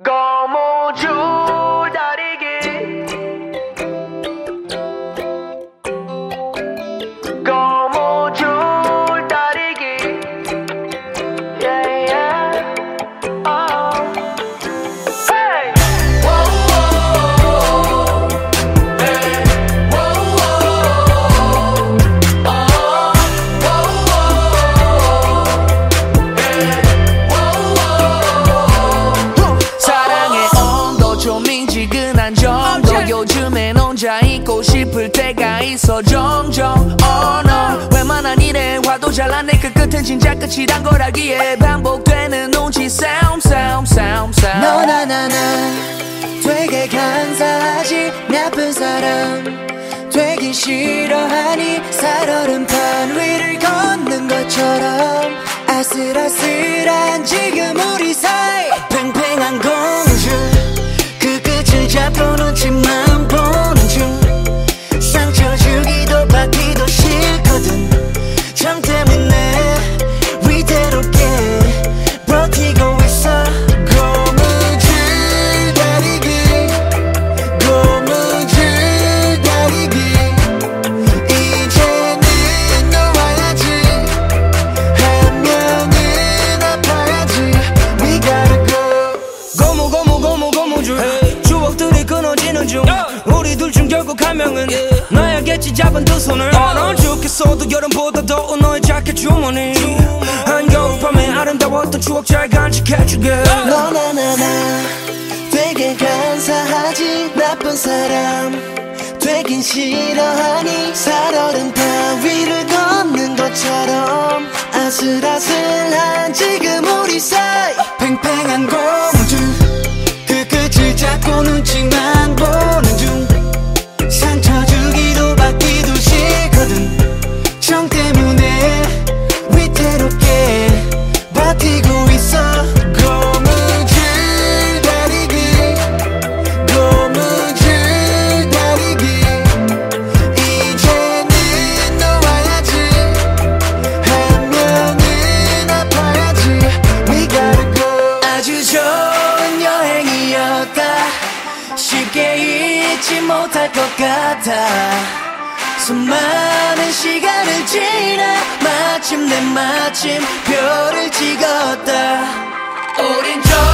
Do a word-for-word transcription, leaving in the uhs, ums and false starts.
고무줄 다리기 고무줄 다리기 yeah, yeah. Oh. Hey. Whoa, whoa. Hey. Whoa, whoa. Oh. Whoa, whoa. Hey. Whoa, whoa. 사랑의 온도 좀 미지근한 정도 요즘엔 혼자 있고 싶을 때가 있어 종종 Oh no 웬만한 일에 화도 잘난 내 그 끝은 진짜 끝이란 걸 알기에 반복되는 눈치 싸움 싸움 싸움 싸움 너나나나 되게 간사하지 나쁜 사람 되긴 싫어하니 살얼음판 위를 걷는 것처럼 아슬아슬한 지금 우리 사이 팽팽한 공주 그 끝을 잡고 눈치만 보는 중 상처 주기도 받기도 싫거든 정 때문에 위태롭게 버티고 있어 고무줄 다리기 고무줄 다리기 이제는 놓아야지 한 명은 아파야지 We gotta go 고무 고무 고무 고무줄 hey. 추억들이 끊어지는 중 yeah. 우리 둘 중 결국 한 명은 yeah. 나야겠지 잡은 두 손을 yeah. 넌 죽겠어도 여름보다 더운 너의 자켓 주머니 한겨울밤에 아름다웠던 추억 잘 간직해주게 yeah. 너나나나 되게 간사하지 나쁜 사람 되긴 싫어하니 살얼음판 위를 걷는 것처럼 아슬아슬한 지금 우리 사이 팽팽한 고무줄 그 끝을 잡고 눈치만 보는 중 상처 주기도 받기도 싫거든 정 때문에 위태롭게 버티고 있어 고무줄 다리기 고무줄 다리기 이제는 놓아야지 한 명은 아파야지 We gotta go 아주 좋은 여행이었다 쉽게 잊지 못할 것 같아 수많은 시간을 지나 마침내 마침표를 찍었다 우린 좀